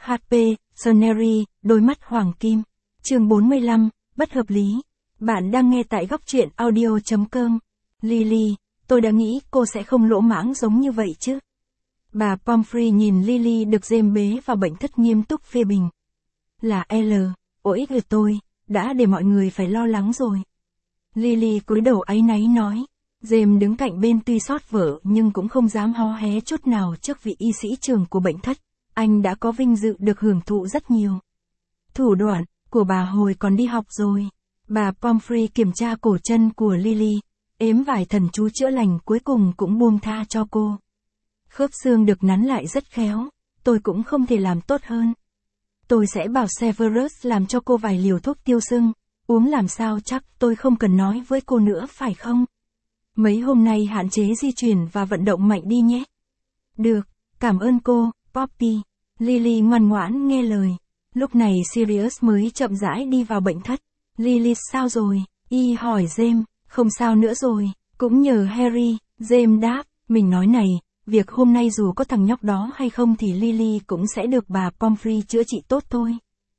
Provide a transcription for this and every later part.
HP, Soneri, đôi mắt hoàng kim. Chương 45, bất hợp lý. Bạn đang nghe tại góc truyện audio.com. Lily, tôi đã nghĩ cô sẽ không lỗ mãng giống như vậy chứ. Bà Pomfrey nhìn Lily được James bế vào bệnh thất nghiêm túc phê bình. Là L, ôi tôi, đã để mọi người phải lo lắng rồi. Lily cúi đầu áy náy nói. James đứng cạnh bên tuy xót vợ nhưng cũng không dám hó hé chút nào trước vị y sĩ trưởng của bệnh thất. Anh đã có vinh dự được hưởng thụ rất nhiều. Thủ đoạn của bà hồi còn đi học rồi. Bà Pomfrey kiểm tra cổ chân của Lily, ếm vài thần chú chữa lành cuối cùng cũng buông tha cho cô. Khớp xương được nắn lại rất khéo, tôi cũng không thể làm tốt hơn. Tôi sẽ bảo Severus làm cho cô vài liều thuốc tiêu sưng, uống làm sao chắc tôi không cần nói với cô nữa phải không? Mấy hôm nay hạn chế di chuyển và vận động mạnh đi nhé. Được, cảm ơn cô, Poppy. Lily ngoan ngoãn nghe lời. Lúc này Sirius mới chậm rãi đi vào bệnh thất. Lily sao rồi? Y hỏi James. Không sao nữa rồi, cũng nhờ Harry. James đáp, mình nói này, việc hôm nay dù có thằng nhóc đó hay không thì Lily cũng sẽ được bà Pomfrey chữa trị tốt thôi.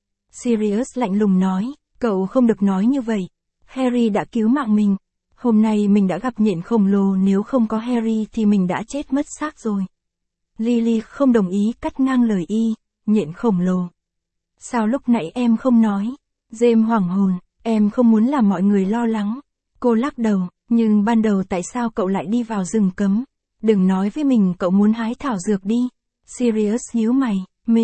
Sirius lạnh lùng nói, cậu không được nói như vậy. Harry đã cứu mạng mình. Hôm nay mình đã gặp nhện khổng lồ, nếu không có Harry thì mình đã chết mất xác rồi. Lily không đồng ý cắt ngang lời y, nhện khổng lồ. Sao lúc nãy em không nói? James hoảng hồn, em không muốn làm mọi người lo lắng. Cô lắc đầu, nhưng ban đầu tại sao cậu lại đi vào rừng cấm? Đừng nói với mình cậu muốn hái thảo dược đi. Sirius nhíu mày,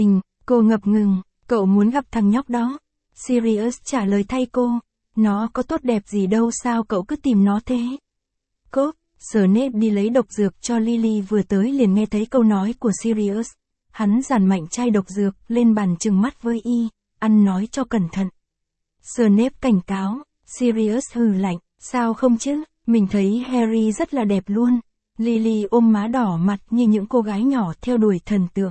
cô ngập ngừng, cậu muốn gặp thằng nhóc đó. Sirius trả lời thay cô, nó có tốt đẹp gì đâu sao cậu cứ tìm nó thế? Cốp, Snape đi lấy độc dược cho Lily vừa tới liền nghe thấy câu nói của Sirius. Hắn dàn mạnh chai độc dược lên bàn trừng mắt với y, ăn nói cho cẩn thận. Snape cảnh cáo, Sirius hừ lạnh, sao không chứ, mình thấy Harry rất là đẹp luôn. Lily ôm má đỏ mặt như những cô gái nhỏ theo đuổi thần tượng.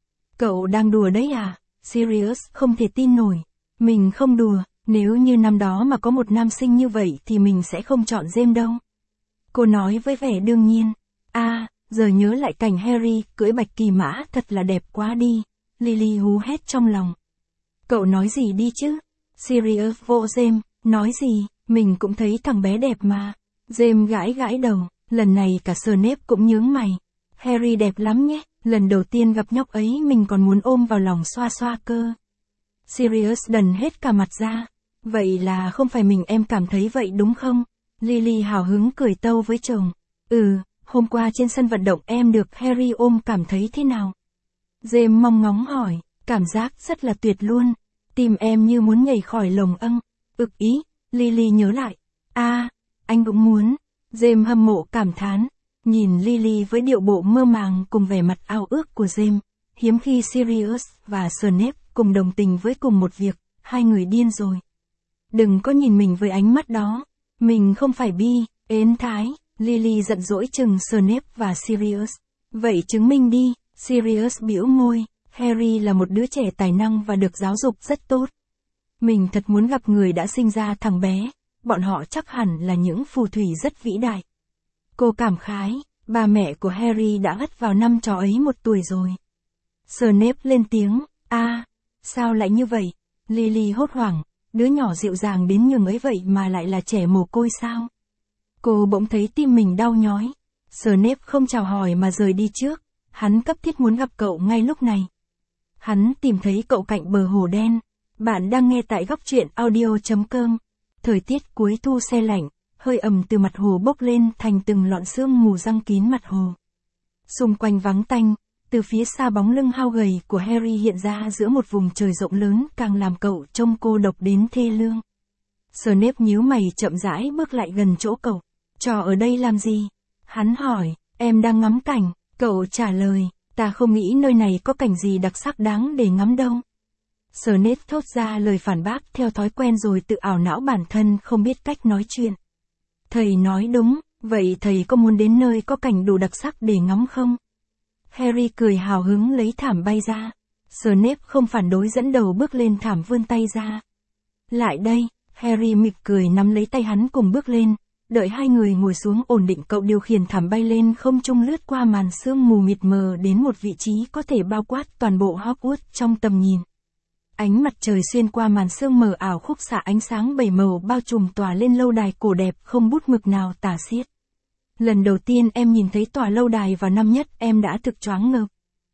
Cậu đang đùa đấy à? Sirius không thể tin nổi. Mình không đùa, nếu như năm đó mà có một nam sinh như vậy thì mình sẽ không chọn James đâu. Cô nói với vẻ đương nhiên. Giờ nhớ lại cảnh Harry cưỡi bạch kỳ mã thật là đẹp quá đi. Lily hú hét trong lòng. Cậu nói gì đi chứ? Sirius vỗ James, nói gì, mình cũng thấy thằng bé đẹp mà. James gãi đầu, lần này cả Snape cũng nhướng mày. Harry đẹp lắm nhé, lần đầu tiên gặp nhóc ấy mình còn muốn ôm vào lòng xoa xoa cơ. Sirius đần hết cả mặt ra. Vậy là không phải mình em cảm thấy vậy đúng không? Lily hào hứng cười tâu với chồng. Hôm qua trên sân vận động em được Harry ôm cảm thấy thế nào? James mong ngóng hỏi, cảm giác rất là tuyệt luôn. Tim em như muốn nhảy khỏi lồng âng. Ực ý, Lily nhớ lại. Anh cũng muốn. James hâm mộ cảm thán. Nhìn Lily với điệu bộ mơ màng cùng vẻ mặt ao ước của James. Hiếm khi Sirius và Snape cùng đồng tình với cùng một việc, hai người điên rồi. Đừng có nhìn mình với ánh mắt đó. Mình không phải ến thái. Lily giận dỗi chừng Snape và Sirius. Vậy chứng minh đi. Sirius bĩu môi. Harry là một đứa trẻ tài năng và được giáo dục rất tốt. Mình thật muốn gặp người đã sinh ra thằng bé. Bọn họ chắc hẳn là những phù thủy rất vĩ đại. Cô cảm khái. Ba mẹ của Harry đã hất vào năm trò ấy 1 tuổi rồi. Snape lên tiếng. Sao lại như vậy? Lily hốt hoảng. Đứa nhỏ dịu dàng đến nhường ấy vậy mà lại là trẻ mồ côi sao? Cô bỗng thấy tim mình đau nhói. Snape không chào hỏi mà rời đi trước. Hắn cấp thiết muốn gặp cậu ngay lúc này. Hắn tìm thấy cậu cạnh bờ hồ đen. Bạn đang nghe tại góc truyện audio.com. Thời tiết cuối thu se lạnh, hơi ẩm từ mặt hồ bốc lên thành từng lọn sương mù giăng kín mặt hồ. Xung quanh vắng tanh, từ phía xa bóng lưng hao gầy của Harry hiện ra giữa một vùng trời rộng lớn càng làm cậu trông cô độc đến thê lương. Snape nhíu mày chậm rãi bước lại gần chỗ cậu. Trò ở đây làm gì? Hắn hỏi, em đang ngắm cảnh. Cậu trả lời, ta không nghĩ nơi này có cảnh gì đặc sắc đáng để ngắm đâu. Snape thốt ra lời phản bác theo thói quen rồi tự ảo não bản thân không biết cách nói chuyện. Thầy nói đúng, vậy thầy có muốn đến nơi có cảnh đủ đặc sắc để ngắm không? Harry cười hào hứng lấy thảm bay ra. Snape không phản đối dẫn đầu bước lên thảm vươn tay ra. Lại đây, Harry mỉm cười nắm lấy tay hắn cùng bước lên. Đợi hai người ngồi xuống ổn định, cậu điều khiển thảm bay lên không trung, lướt qua màn sương mù mịt mờ đến một vị trí có thể bao quát toàn bộ Hogwarts trong tầm nhìn. Ánh mặt trời xuyên qua màn sương mờ ảo, khúc xạ ánh sáng bảy màu bao trùm tòa lên lâu đài cổ đẹp không bút mực nào tả xiết. Lần đầu tiên em nhìn thấy tòa lâu đài vào năm nhất, em đã thực choáng ngợp.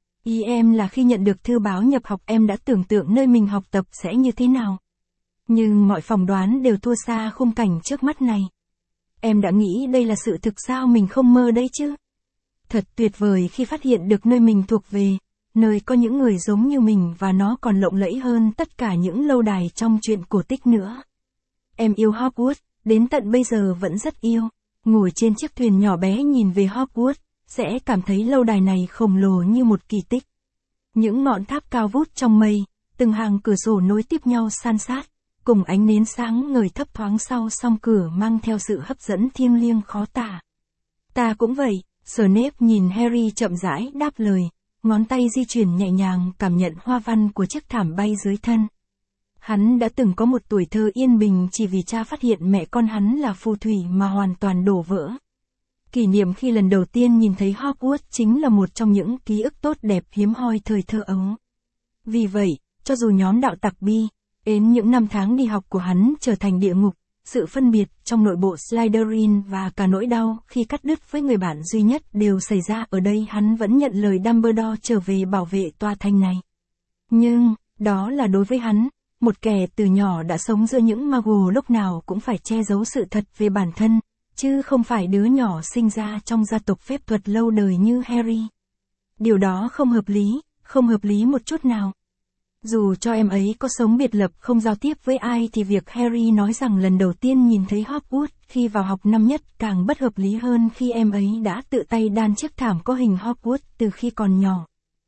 Ý em là khi nhận được thư báo nhập học, em đã tưởng tượng nơi mình học tập sẽ như thế nào. Nhưng mọi phỏng đoán đều thua xa khung cảnh trước mắt này. Em đã nghĩ đây là sự thực, sao mình không mơ đấy chứ. Thật tuyệt vời khi phát hiện được nơi mình thuộc về, nơi có những người giống như mình, và nó còn lộng lẫy hơn tất cả những lâu đài trong truyện cổ tích nữa. Em yêu Hogwarts, đến tận bây giờ vẫn rất yêu. Ngồi trên chiếc thuyền nhỏ bé nhìn về Hogwarts, sẽ cảm thấy lâu đài này khổng lồ như một kỳ tích. Những ngọn tháp cao vút trong mây, từng hàng cửa sổ nối tiếp nhau san sát, cùng ánh nến sáng ngời thấp thoáng sau song cửa mang theo sự hấp dẫn thiêng liêng khó tả. Ta cũng vậy, Snape nhìn Harry chậm rãi đáp lời, ngón tay di chuyển nhẹ nhàng cảm nhận hoa văn của chiếc thảm bay dưới thân. Hắn đã từng có một tuổi thơ yên bình chỉ vì cha phát hiện mẹ con hắn là phù thủy mà hoàn toàn đổ vỡ. Kỷ niệm khi lần đầu tiên nhìn thấy Hogwarts chính là một trong những ký ức tốt đẹp hiếm hoi thời thơ ấu. Vì vậy, cho dù nhóm đạo tặc Bi, đến những năm tháng đi học của hắn trở thành địa ngục, sự phân biệt trong nội bộ Slytherin và cả nỗi đau khi cắt đứt với người bạn duy nhất đều xảy ra ở đây, hắn vẫn nhận lời Dumbledore trở về bảo vệ tòa thành này. Nhưng, đó là đối với hắn, một kẻ từ nhỏ đã sống giữa những Muggle lúc nào cũng phải che giấu sự thật về bản thân, chứ không phải đứa nhỏ sinh ra trong gia tộc phép thuật lâu đời như Harry. Điều đó không hợp lý một chút nào. Dù cho em ấy có sống biệt lập không giao tiếp với ai thì việc Harry nói rằng lần đầu tiên nhìn thấy Hogwarts khi vào học năm nhất càng bất hợp lý hơn khi em ấy đã tự tay đan chiếc thảm có hình Hogwarts từ khi còn nhỏ.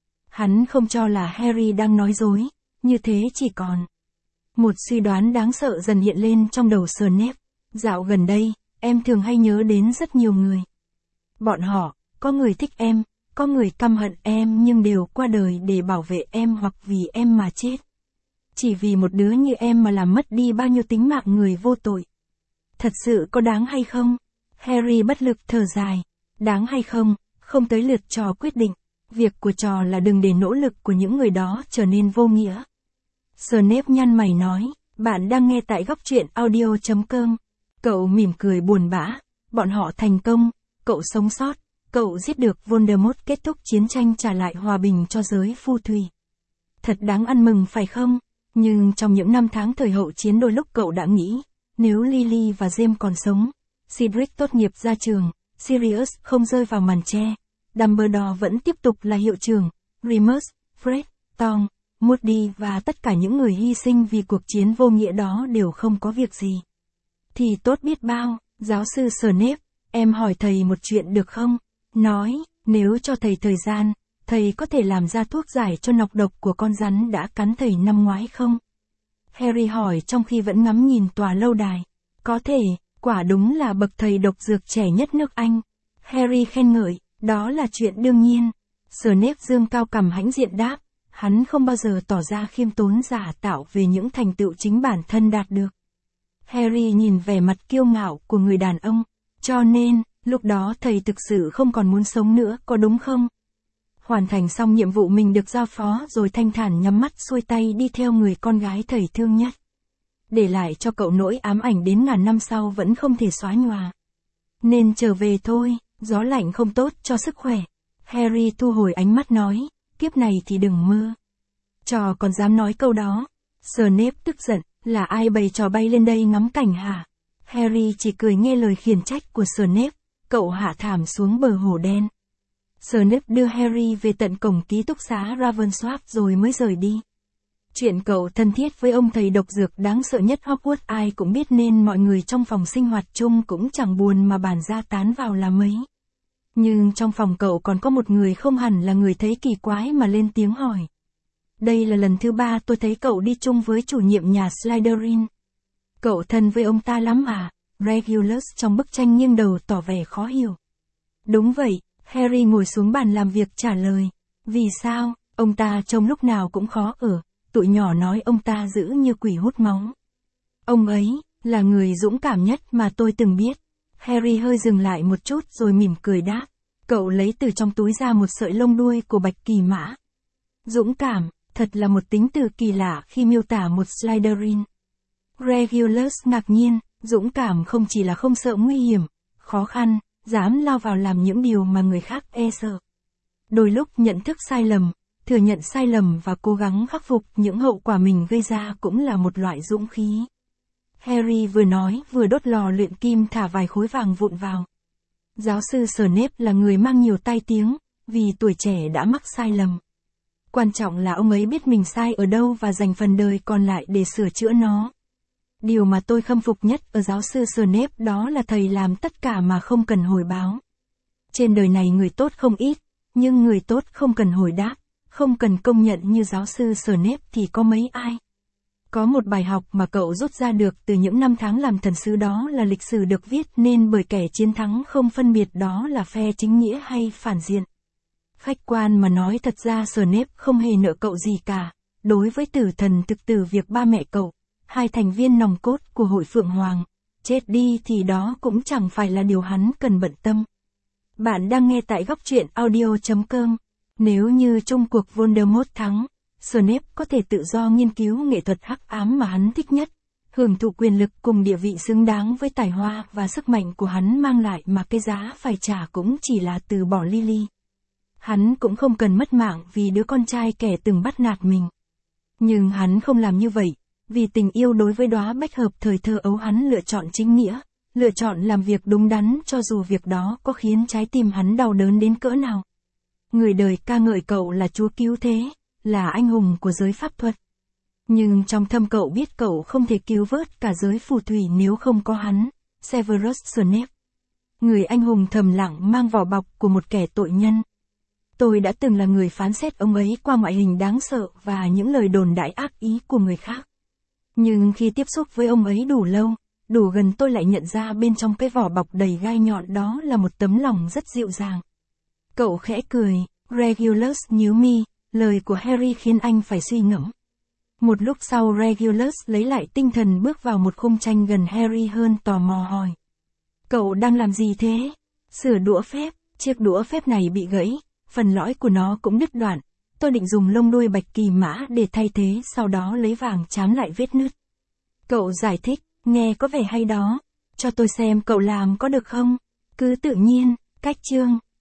Hắn không cho là Harry đang nói dối, như thế chỉ còn. Một suy đoán đáng sợ dần hiện lên trong đầu Snape. Dạo gần đây, em thường hay nhớ đến rất nhiều người. Bọn họ, có người thích em, có người căm hận em, nhưng đều qua đời để bảo vệ em hoặc vì em mà chết. Chỉ vì một đứa như em mà làm mất đi bao nhiêu tính mạng người vô tội. Thật sự có đáng hay không? Harry bất lực thở dài. Đáng hay không, không tới lượt trò quyết định. Việc của trò là đừng để nỗ lực của những người đó trở nên vô nghĩa. Snape nhăn mày nói, bạn đang nghe tại góc truyện audio.com. Cậu mỉm cười buồn bã, bọn họ thành công, cậu sống sót, cậu giết được Voldemort, kết thúc chiến tranh, trả lại hòa bình cho giới phù thủy. Thật đáng ăn mừng phải không? Nhưng trong những năm tháng thời hậu chiến đôi lúc cậu đã nghĩ, nếu Lily và James còn sống, Cedric tốt nghiệp ra trường, Sirius không rơi vào màn tre, Dumbledore vẫn tiếp tục là hiệu trưởng, Remus, Fred, Tom, Moody và tất cả những người hy sinh vì cuộc chiến vô nghĩa đó đều không có việc gì. Thì tốt biết bao. Giáo sư Snape, em hỏi thầy một chuyện được không? Nói, nếu cho thầy thời gian, thầy có thể làm ra thuốc giải cho nọc độc của con rắn đã cắn thầy năm ngoái không? Harry hỏi trong khi vẫn ngắm nhìn tòa lâu đài. Có thể, quả đúng là bậc thầy độc dược trẻ nhất nước Anh. Harry khen ngợi, đó là chuyện đương nhiên. Snape dương cao cằm hãnh diện đáp, hắn không bao giờ tỏ ra khiêm tốn giả tạo về những thành tựu chính bản thân đạt được. Harry nhìn vẻ mặt kiêu ngạo của người đàn ông, cho nên, lúc đó thầy thực sự không còn muốn sống nữa, có đúng không? Hoàn thành xong nhiệm vụ mình được giao phó rồi thanh thản nhắm mắt xuôi tay đi theo người con gái thầy thương nhất. Để lại cho cậu nỗi ám ảnh đến ngàn năm sau vẫn không thể xóa nhòa. Nên trở về thôi, gió lạnh không tốt cho sức khỏe. Harry thu hồi ánh mắt nói, kiếp này thì đừng mơ. Trò còn dám nói câu đó. Snape tức giận, là ai bày trò bay lên đây ngắm cảnh hả? Harry chỉ cười nghe lời khiển trách của Snape, cậu hạ thảm xuống bờ hồ đen. Snape đưa Harry về tận cổng ký túc xá Ravensworth rồi mới rời đi. Chuyện cậu thân thiết với ông thầy độc dược đáng sợ nhất Hogwarts ai cũng biết nên mọi người trong phòng sinh hoạt chung cũng chẳng buồn mà bàn ra tán vào là mấy. Nhưng trong phòng cậu còn có một người không hẳn là người thấy kỳ quái mà lên tiếng hỏi. Đây là lần thứ 3 tôi thấy cậu đi chung với chủ nhiệm nhà Slytherin. Cậu thân với ông ta lắm à? Regulus trong bức tranh nghiêng đầu tỏ vẻ khó hiểu. Đúng vậy, Harry ngồi xuống bàn làm việc trả lời. Vì sao, ông ta trông lúc nào cũng khó ở, tụi nhỏ nói ông ta dữ như quỷ hút máu. Ông ấy, là người dũng cảm nhất mà tôi từng biết. Harry hơi dừng lại một chút rồi mỉm cười đáp. Cậu lấy từ trong túi ra một sợi lông đuôi của bạch kỳ mã. Dũng cảm, thật là một tính từ kỳ lạ khi miêu tả một Slytherin. Regulus ngạc nhiên, dũng cảm không chỉ là không sợ nguy hiểm, khó khăn, dám lao vào làm những điều mà người khác e sợ. Đôi lúc nhận thức sai lầm, thừa nhận sai lầm và cố gắng khắc phục những hậu quả mình gây ra cũng là một loại dũng khí. Harry vừa nói vừa đốt lò luyện kim thả vài khối vàng vụn vào. Giáo sư Snape là người mang nhiều tai tiếng, vì tuổi trẻ đã mắc sai lầm. Quan trọng là ông ấy biết mình sai ở đâu và dành phần đời còn lại để sửa chữa nó. Điều mà tôi khâm phục nhất ở giáo sư Snape đó là thầy làm tất cả mà không cần hồi báo. Trên đời này người tốt không ít, nhưng người tốt không cần hồi đáp, không cần công nhận như giáo sư Snape thì có mấy ai. Có một bài học mà cậu rút ra được từ những năm tháng làm thần sứ, đó là lịch sử được viết nên bởi kẻ chiến thắng không phân biệt đó là phe chính nghĩa hay phản diện. Khách quan mà nói, thật ra Snape không hề nợ cậu gì cả. Đối với tử thần thực tử, việc ba mẹ cậu, hai thành viên nòng cốt của hội Phượng Hoàng, chết đi thì đó cũng chẳng phải là điều hắn cần bận tâm. Bạn đang nghe tại góc truyện audio.com. Nếu như chung cuộc Voldemort thắng, Snape có thể tự do nghiên cứu nghệ thuật hắc ám mà hắn thích nhất, hưởng thụ quyền lực cùng địa vị xứng đáng với tài hoa và sức mạnh của hắn mang lại, mà cái giá phải trả cũng chỉ là từ bỏ Lily. Hắn cũng không cần mất mạng vì đứa con trai kẻ từng bắt nạt mình. Nhưng hắn không làm như vậy, vì tình yêu đối với đóa bách hợp thời thơ ấu, hắn lựa chọn chính nghĩa, lựa chọn làm việc đúng đắn cho dù việc đó có khiến trái tim hắn đau đớn đến cỡ nào. Người đời ca ngợi cậu là chúa cứu thế, là anh hùng của giới pháp thuật. Nhưng trong thâm cậu biết cậu không thể cứu vớt cả giới phù thủy nếu không có hắn, Severus Snape. Người anh hùng thầm lặng mang vỏ bọc của một kẻ tội nhân. Tôi đã từng là người phán xét ông ấy qua ngoại hình đáng sợ và những lời đồn đại ác ý của người khác. Nhưng khi tiếp xúc với ông ấy đủ lâu, đủ gần, tôi lại nhận ra bên trong cái vỏ bọc đầy gai nhọn đó là một tấm lòng rất dịu dàng. Cậu khẽ cười, Regulus nhíu mi, lời của Harry khiến anh phải suy ngẫm. Một lúc sau Regulus lấy lại tinh thần bước vào một khung tranh gần Harry hơn, tò mò hỏi. Cậu đang làm gì thế? Sửa đũa phép, chiếc đũa phép này bị gãy, phần lõi của nó cũng đứt đoạn. Tôi định dùng lông đuôi bạch kỳ mã để thay thế, sau đó lấy vàng chám lại vết nứt. Cậu giải thích, nghe có vẻ hay đó. Cho tôi xem cậu làm có được không? Cứ tự nhiên, cách chương.